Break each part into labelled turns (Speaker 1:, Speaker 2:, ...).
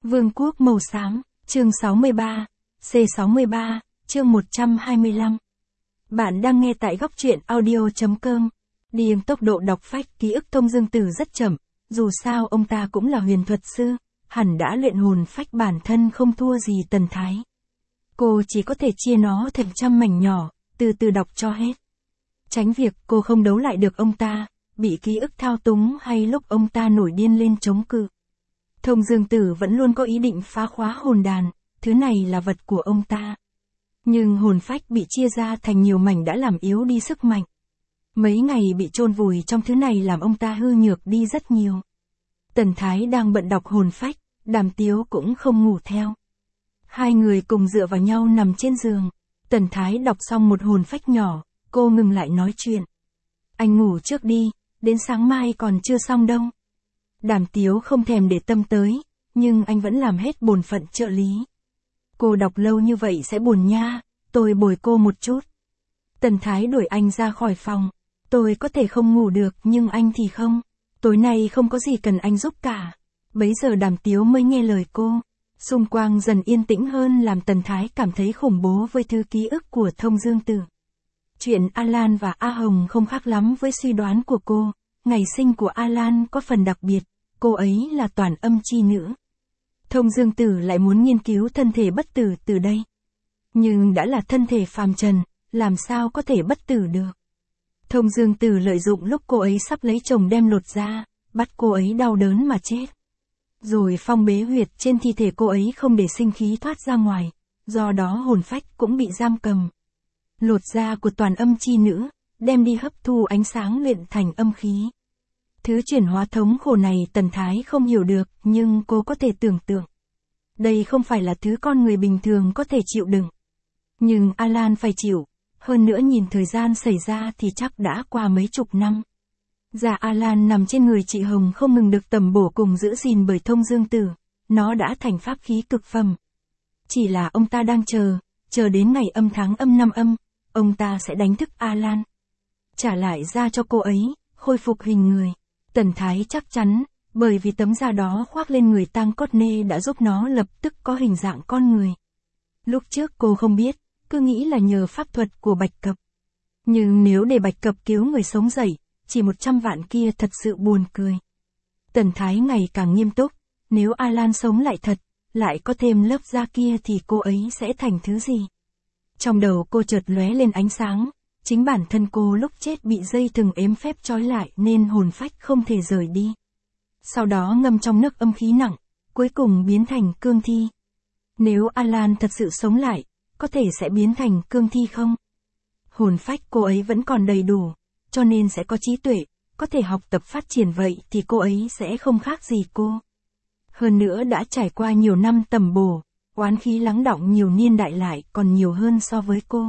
Speaker 1: Vương quốc màu xám, chương 63, C63, chương 125. Bạn đang nghe tại góc truyện audio.com. Điềm tốc độ đọc phách ký ức Thông Dương Tử rất chậm, dù sao ông ta cũng là huyền thuật sư, hẳn đã luyện hồn phách bản thân không thua gì Tần Thái. Cô chỉ có thể chia nó thành trăm mảnh nhỏ, từ từ đọc cho hết. Tránh việc cô không đấu lại được ông ta, bị ký ức thao túng hay lúc ông ta nổi điên lên chống cự. Thông Dương Tử vẫn luôn có ý định phá khóa hồn đàn, thứ này là vật của ông ta. Nhưng hồn phách bị chia ra thành nhiều mảnh đã làm yếu đi sức mạnh. Mấy ngày bị chôn vùi trong thứ này làm ông ta hư nhược đi rất nhiều. Tần Thái đang bận đọc hồn phách, Đàm Tiếu cũng không ngủ theo. Hai người cùng dựa vào nhau nằm trên giường. Tần Thái đọc xong một hồn phách nhỏ, cô ngừng lại nói chuyện. Anh ngủ trước đi, đến sáng mai còn chưa xong đâu. Đàm Tiếu không thèm để tâm tới, nhưng anh vẫn làm hết bổn phận trợ lý. Cô đọc lâu như vậy sẽ buồn nha, tôi bồi cô một chút. Tần Thái đuổi anh ra khỏi phòng. Tôi có thể không ngủ được nhưng anh thì không. Tối nay không có gì cần anh giúp cả. Bấy giờ Đàm Tiếu mới nghe lời cô. Xung quanh dần yên tĩnh hơn làm Tần Thái cảm thấy khủng bố với thứ ký ức của Thông Dương Tử. Chuyện Alan và A Hồng không khác lắm với suy đoán của cô. Ngày sinh của Alan có phần đặc biệt, cô ấy là toàn âm chi nữ. Thông Dương Tử lại muốn nghiên cứu thân thể bất tử từ đây. Nhưng đã là thân thể phàm trần, làm sao có thể bất tử được. Thông Dương Tử lợi dụng lúc cô ấy sắp lấy chồng đem lột ra, bắt cô ấy đau đớn mà chết. Rồi phong bế huyệt trên thi thể cô ấy không để sinh khí thoát ra ngoài, do đó hồn phách cũng bị giam cầm. Lột da của toàn âm chi nữ, đem đi hấp thu ánh sáng luyện thành âm khí. Thứ chuyển hóa thống khổ này Tần Thái không hiểu được, nhưng cô có thể tưởng tượng. Đây không phải là thứ con người bình thường có thể chịu đựng. Nhưng Alan phải chịu, hơn nữa nhìn thời gian xảy ra thì chắc đã qua mấy chục năm. Da Alan nằm trên người chị Hồng không ngừng được tẩm bổ cùng giữ gìn bởi Thông Dương Tử, nó đã thành pháp khí cực phẩm. Chỉ là ông ta đang chờ đến ngày âm tháng âm năm âm, ông ta sẽ đánh thức Alan. Trả lại da cho cô ấy, khôi phục hình người. Tần Thái chắc chắn, bởi vì tấm da đó khoác lên người Tang Cốt Nê đã giúp nó lập tức có hình dạng con người. Lúc trước cô không biết, cứ nghĩ là nhờ pháp thuật của Bạch Cập. Nhưng nếu để Bạch Cập cứu người sống dậy, chỉ 100 vạn kia thật sự buồn cười. Tần Thái ngày càng nghiêm túc, nếu Alan sống lại thật, lại có thêm lớp da kia thì cô ấy sẽ thành thứ gì? Trong đầu cô chợt lóe lên ánh sáng, chính bản thân cô lúc chết bị dây thừng ếm phép trói lại nên hồn phách không thể rời đi. Sau đó ngâm trong nước âm khí nặng, cuối cùng biến thành cương thi. Nếu Alan thật sự sống lại, có thể sẽ biến thành cương thi không? Hồn phách cô ấy vẫn còn đầy đủ, cho nên sẽ có trí tuệ, có thể học tập phát triển vậy thì cô ấy sẽ không khác gì cô. Hơn nữa đã trải qua nhiều năm tầm bổ, oán khí lắng đọng nhiều niên đại lại còn nhiều hơn so với cô.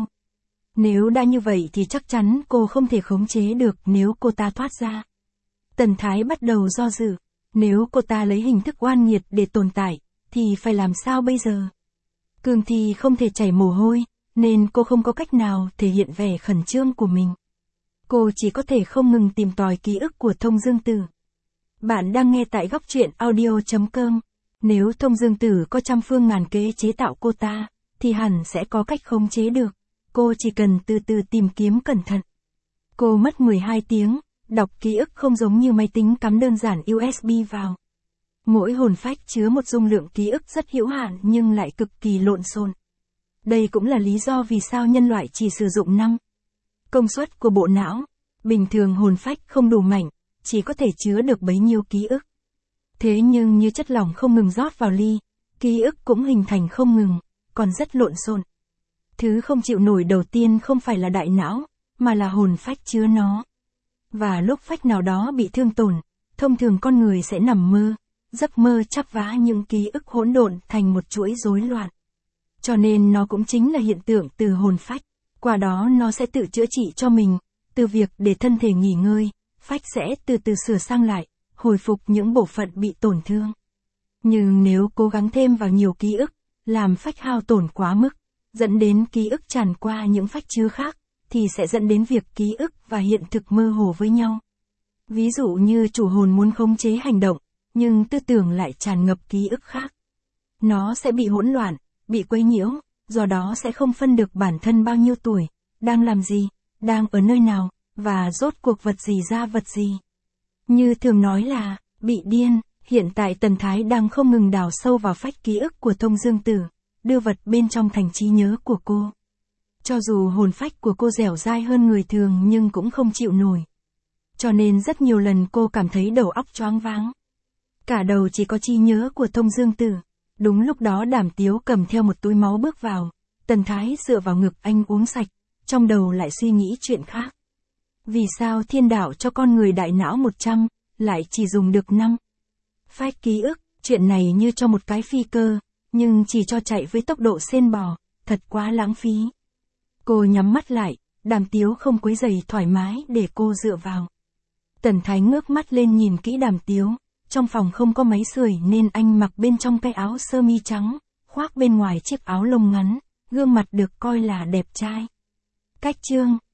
Speaker 1: Nếu đã như vậy thì chắc chắn cô không thể khống chế được nếu cô ta thoát ra. Tần Thái bắt đầu do dự, nếu cô ta lấy hình thức oan nghiệt để tồn tại, thì phải làm sao bây giờ? Cương thi không thể chảy mồ hôi, nên cô không có cách nào thể hiện vẻ khẩn trương của mình. Cô chỉ có thể không ngừng tìm tòi ký ức của Thông Dương Tử. Bạn đang nghe tại góc truyện audio.com. Nếu Thông Dương Tử có trăm phương ngàn kế chế tạo cô ta, thì hẳn sẽ có cách khống chế được. Cô chỉ cần từ từ tìm kiếm cẩn thận. Cô mất 12 tiếng, đọc ký ức không giống như máy tính cắm đơn giản USB vào. Mỗi hồn phách chứa một dung lượng ký ức rất hữu hạn nhưng lại cực kỳ lộn xộn. Đây cũng là lý do vì sao nhân loại chỉ sử dụng 5 công suất của bộ não. Bình thường hồn phách không đủ mạnh, chỉ có thể chứa được bấy nhiêu ký ức. Thế nhưng như chất lỏng không ngừng rót vào ly, ký ức cũng hình thành không ngừng, còn rất lộn xộn. Thứ không chịu nổi đầu tiên không phải là đại não, mà là hồn phách chứa nó. Và lúc phách nào đó bị thương tổn, thông thường con người sẽ nằm mơ, giấc mơ chắp vá những ký ức hỗn độn thành một chuỗi rối loạn. Cho nên nó cũng chính là hiện tượng từ hồn phách, qua đó nó sẽ tự chữa trị cho mình, từ việc để thân thể nghỉ ngơi, phách sẽ từ từ sửa sang lại, hồi phục những bộ phận bị tổn thương. Nhưng nếu cố gắng thêm vào nhiều ký ức, làm phách hao tổn quá mức, dẫn đến ký ức tràn qua những phách chứa khác, thì sẽ dẫn đến việc ký ức và hiện thực mơ hồ với nhau. Ví dụ như chủ hồn muốn khống chế hành động, nhưng tư tưởng lại tràn ngập ký ức khác. nó sẽ bị hỗn loạn, bị quấy nhiễu, do đó sẽ không phân được bản thân bao nhiêu tuổi, đang làm gì, đang ở nơi nào, và rốt cuộc vật gì ra vật gì. Như thường nói là, bị điên, hiện tại Tần Thái đang không ngừng đào sâu vào phách ký ức của Thông Dương Tử, đưa vật bên trong thành trí nhớ của cô. Cho dù hồn phách của cô dẻo dai hơn người thường nhưng cũng không chịu nổi. Cho nên rất nhiều lần cô cảm thấy đầu óc choáng váng. Cả đầu chỉ có trí nhớ của Thông Dương Tử. Đúng lúc đó Đàm Tiếu cầm theo một túi máu bước vào, Tần Thái dựa vào ngực anh uống sạch, trong đầu lại suy nghĩ chuyện khác. Vì sao thiên đạo cho con người đại não 100, lại chỉ dùng được 5? Phách ký ức, chuyện này như cho một cái phi cơ, nhưng chỉ cho chạy với tốc độ sên bò, thật quá lãng phí. Cô nhắm mắt lại, Đàm Tiếu không quấy rầy thoải mái để cô dựa vào. Tần Thái ngước mắt lên nhìn kỹ Đàm Tiếu, trong phòng không có máy sưởi nên anh mặc bên trong cái áo sơ mi trắng, khoác bên ngoài chiếc áo lông ngắn, gương mặt được coi là đẹp trai. Cách chương